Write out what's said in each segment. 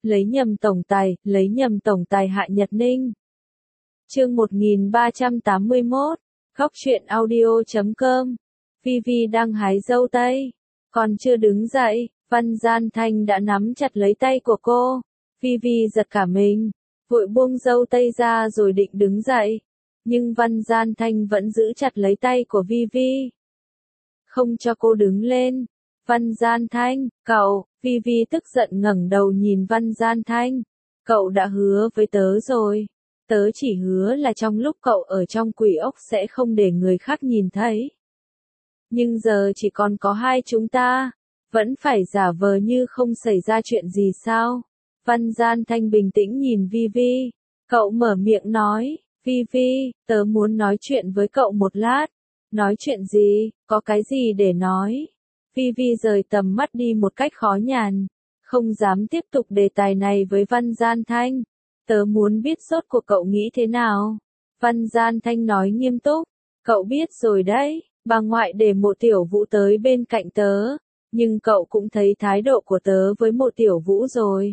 lấy nhầm tổng tài Hạ Nhật Ninh. Chương 1381, Góc truyện audio.com. Vivi đang hái dâu tây, còn chưa đứng dậy, Văn Gian Thanh đã nắm chặt lấy tay của cô. Vivi giật cả mình, vội buông dâu tây ra rồi định đứng dậy, nhưng Văn Gian Thanh vẫn giữ chặt lấy tay của Vivi, không cho cô đứng lên. Văn Gian Thanh, cậu, Vivi tức giận ngẩng đầu nhìn Văn Gian Thanh. Cậu đã hứa với tớ rồi. Tớ chỉ hứa là trong lúc cậu ở trong quỷ ốc sẽ không để người khác nhìn thấy. Nhưng giờ chỉ còn có hai chúng ta, vẫn phải giả vờ như không xảy ra chuyện gì sao? Văn Gian Thanh bình tĩnh nhìn Vivi. Cậu mở miệng nói, Vivi, tớ muốn nói chuyện với cậu một lát. Nói chuyện gì, có cái gì để nói? Vivi rời tầm mắt đi một cách khó nhằn, không dám tiếp tục đề tài này với Văn Gian Thanh. Tớ muốn biết rốt cuộc cậu nghĩ thế nào? Văn Gian Thanh nói nghiêm túc. Cậu biết rồi đấy, bà ngoại để Mộ Tiểu Vũ tới bên cạnh tớ, nhưng cậu cũng thấy thái độ của tớ với Mộ Tiểu Vũ rồi.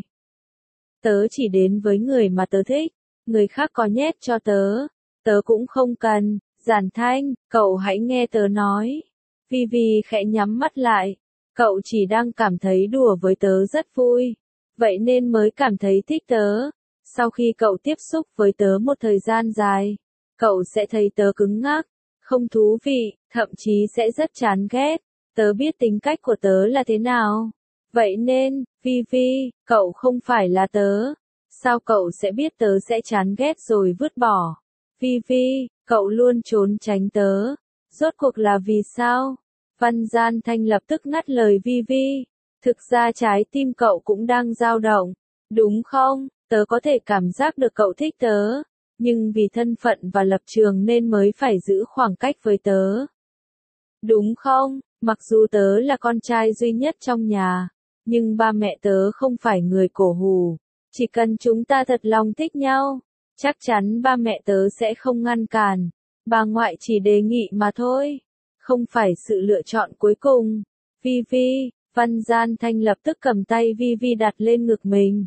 Tớ chỉ đến với người mà tớ thích, người khác có nhét cho tớ cũng không cần. Giản Thanh, cậu hãy nghe tớ nói. Vivi khẽ nhắm mắt lại. Cậu chỉ đang cảm thấy đùa với tớ rất vui, vậy nên mới cảm thấy thích tớ. Sau khi cậu tiếp xúc với tớ một thời gian dài, cậu sẽ thấy tớ cứng ngắc, không thú vị, thậm chí sẽ rất chán ghét. Tớ biết tính cách của tớ là thế nào. Vậy nên, Vivi, cậu không phải là tớ. Sao cậu sẽ biết tớ sẽ chán ghét rồi vứt bỏ? Vivi, cậu luôn trốn tránh tớ. Rốt cuộc là vì sao? Văn Gian Thanh lập tức ngắt lời Vivi. Thực ra trái tim cậu cũng đang dao động, đúng không? Tớ có thể cảm giác được cậu thích tớ, nhưng vì thân phận và lập trường nên mới phải giữ khoảng cách với tớ. Đúng không? Mặc dù tớ là con trai duy nhất trong nhà, nhưng ba mẹ tớ không phải người cổ hủ. Chỉ cần chúng ta thật lòng thích nhau, chắc chắn ba mẹ tớ sẽ không ngăn cản. Bà ngoại chỉ đề nghị mà thôi, không phải sự lựa chọn cuối cùng. Vivi, Văn Gian Thanh lập tức cầm tay Vivi đặt lên ngực mình.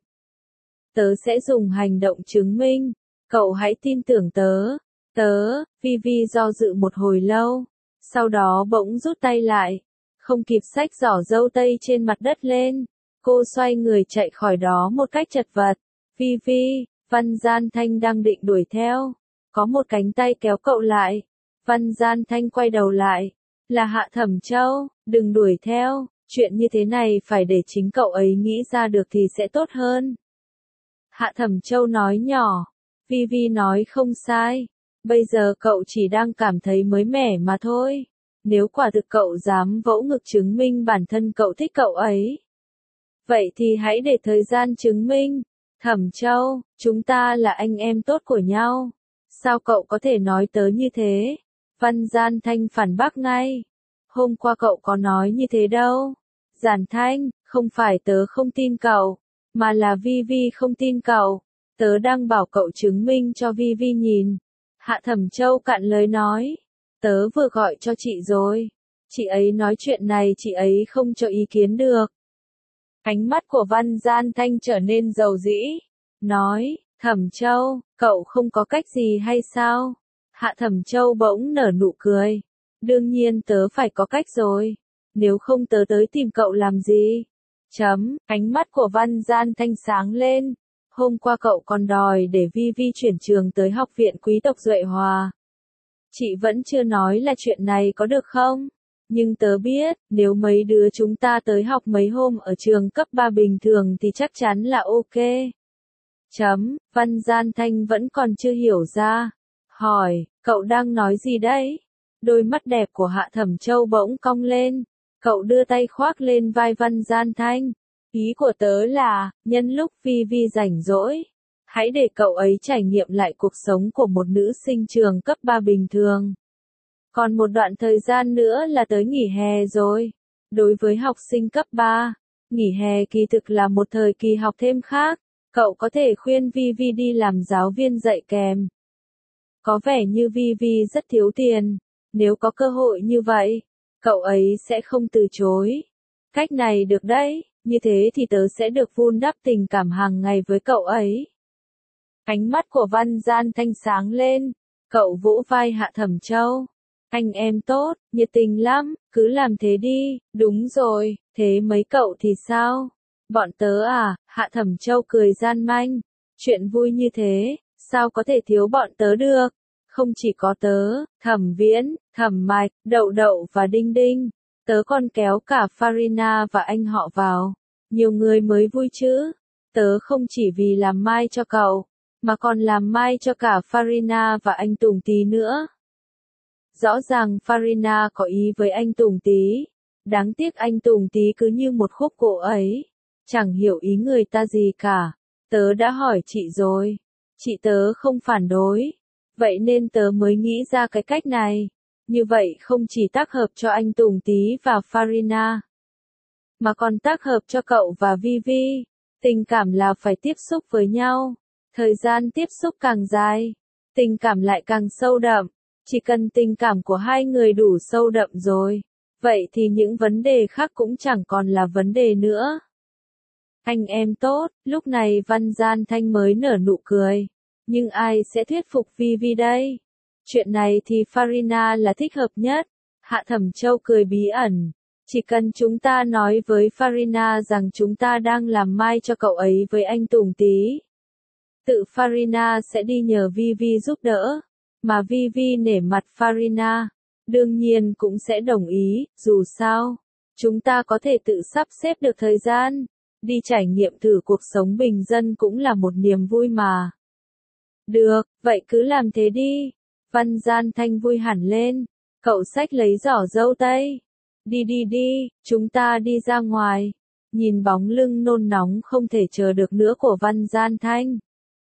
Tớ sẽ dùng hành động chứng minh, cậu hãy tin tưởng tớ. Vivi do dự một hồi lâu, sau đó bỗng rút tay lại, không kịp xách giỏ dâu tây trên mặt đất lên. Cô xoay người chạy khỏi đó một cách chật vật. Vivi, Văn Gian Thanh đang định đuổi theo, có một cánh tay kéo cậu lại. Văn Gian Thanh quay đầu lại, là Hạ Thẩm Châu. Đừng đuổi theo, chuyện như thế này phải để chính cậu ấy nghĩ ra được thì sẽ tốt hơn. Hạ Thẩm Châu nói nhỏ. Vivi nói không sai, bây giờ cậu chỉ đang cảm thấy mới mẻ mà thôi. Nếu quả thực cậu dám vỗ ngực chứng minh bản thân cậu thích cậu ấy, vậy thì hãy để thời gian chứng minh. Thẩm Châu, chúng ta là anh em tốt của nhau. Sao cậu có thể nói tớ như thế? Văn Gian Thanh phản bác ngay. Hôm qua cậu có nói như thế đâu. Giản Thanh, không phải tớ không tin cậu, mà là Vivi không tin cậu. Tớ đang bảo cậu chứng minh cho Vivi nhìn. Hạ Thẩm Châu cạn lời nói. Tớ vừa gọi cho chị rồi. Chị ấy nói chuyện này chị ấy không cho ý kiến được. Ánh mắt của Văn Gian Thanh trở nên dầu dĩ. Nói, Thẩm Châu, cậu không có cách gì hay sao? Hạ Thẩm Châu bỗng nở nụ cười. Đương nhiên tớ phải có cách rồi. Nếu không tớ tới tìm cậu làm gì? Ánh mắt của Văn Gian Thanh sáng lên. Hôm qua cậu còn đòi để Vivi chuyển trường tới học viện quý tộc Duệ Hòa. Chị vẫn chưa nói là chuyện này có được không? Nhưng tớ biết, nếu mấy đứa chúng ta tới học mấy hôm ở trường cấp 3 bình thường thì chắc chắn là ok. Văn Gian Thanh vẫn còn chưa hiểu ra. Hỏi, cậu đang nói gì đấy? Đôi mắt đẹp của Hạ Thẩm Châu bỗng cong lên. Cậu đưa tay khoác lên vai Văn Gian Thanh. Ý của tớ là, nhân lúc Vivi rảnh rỗi, hãy để cậu ấy trải nghiệm lại cuộc sống của một nữ sinh trường cấp 3 bình thường. Còn một đoạn thời gian nữa là tới nghỉ hè rồi. Đối với học sinh cấp 3, nghỉ hè kỳ thực là một thời kỳ học thêm khác. Cậu có thể khuyên Vivi đi làm giáo viên dạy kèm. Có vẻ như Vivi rất thiếu tiền. Nếu có cơ hội như vậy, cậu ấy sẽ không từ chối. Cách này được đấy. như thế thì tớ sẽ được vun đắp tình cảm hàng ngày với cậu ấy. Ánh mắt của Văn Gian Thanh sáng lên, cậu vỗ vai Hạ Thẩm Châu. Anh em tốt, nhiệt tình lắm, cứ làm thế đi, đúng rồi, thế mấy cậu thì sao? Bọn tớ à, Hạ Thẩm Châu cười gian manh, chuyện vui như thế, sao có thể thiếu bọn tớ được? Không chỉ có tớ, Thẩm Viễn, Thẩm Mạch, Đậu Đậu và Đinh Đinh, tớ còn kéo cả Farina và anh họ vào. Nhiều người mới vui chứ, tớ không chỉ vì làm mai cho cậu, mà còn làm mai cho cả Farina và anh Tùng Tí nữa. Rõ ràng Farina có ý với anh Tùng Tí, đáng tiếc anh Tùng Tí cứ như một khúc gỗ ấy, chẳng hiểu ý người ta gì cả. Tớ đã hỏi chị rồi, chị tớ không phản đối, vậy nên tớ mới nghĩ ra cái cách này. Như vậy không chỉ tác hợp cho anh Tùng Tí và Farina, mà còn tác hợp cho cậu và Vivi. Tình cảm là phải tiếp xúc với nhau, thời gian tiếp xúc càng dài, tình cảm lại càng sâu đậm. Chỉ cần tình cảm của hai người đủ sâu đậm rồi, vậy thì những vấn đề khác cũng chẳng còn là vấn đề nữa. Anh em tốt, lúc này Văn Gian Thanh mới nở nụ cười. Nhưng ai sẽ thuyết phục Vivi đây? Chuyện này thì Farina là thích hợp nhất. Hạ Thẩm Châu cười bí ẩn. Chỉ cần chúng ta nói với Farina rằng chúng ta đang làm mai cho cậu ấy với anh Tùng Tí, tự Farina sẽ đi nhờ Vivi giúp đỡ. Mà Vivi nể mặt Farina, đương nhiên cũng sẽ đồng ý, dù sao, chúng ta có thể tự sắp xếp được thời gian, đi trải nghiệm thử cuộc sống bình dân cũng là một niềm vui mà. Được, vậy cứ làm thế đi. Văn Gian Thanh vui hẳn lên, cậu xách lấy giỏ dâu tây. Đi, chúng ta đi ra ngoài. Nhìn bóng lưng nôn nóng không thể chờ được nữa của Văn Gian Thanh,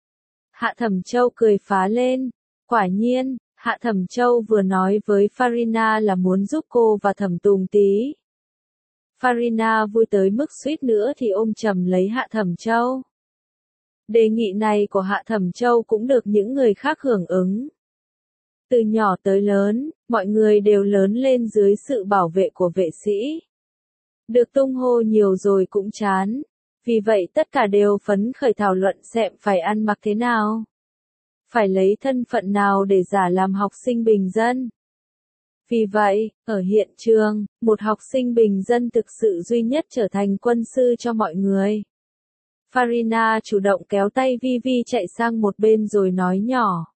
Hạ Thẩm Châu cười phá lên. Quả nhiên, Hạ Thẩm Châu vừa nói với Farina là muốn giúp cô và Thẩm Tùng Tí. Farina vui tới mức suýt nữa thì ôm chầm lấy Hạ Thẩm Châu. Đề nghị này của Hạ Thẩm Châu cũng được những người khác hưởng ứng. Từ nhỏ tới lớn, mọi người đều lớn lên dưới sự bảo vệ của vệ sĩ. Được tung hô nhiều rồi cũng chán. Vì vậy tất cả đều phấn khởi thảo luận xem phải ăn mặc thế nào, phải lấy thân phận nào để giả làm học sinh bình dân. Vì vậy, ở hiện trường, một học sinh bình dân thực sự duy nhất trở thành quân sư cho mọi người. Farina chủ động kéo tay Vivi chạy sang một bên rồi nói nhỏ.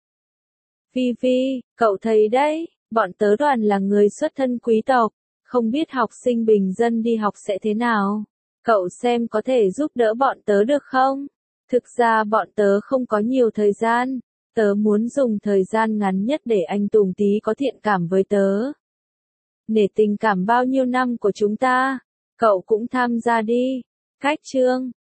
Vivi, cậu thấy đấy, bọn tớ đoàn là người xuất thân quý tộc, không biết học sinh bình dân đi học sẽ thế nào. Cậu xem có thể giúp đỡ bọn tớ được không? Thực ra bọn tớ không có nhiều thời gian. Tớ muốn dùng thời gian ngắn nhất để anh Tùng Tí có thiện cảm với tớ. Nể tình cảm bao nhiêu năm của chúng ta, cậu cũng tham gia đi. Cách chương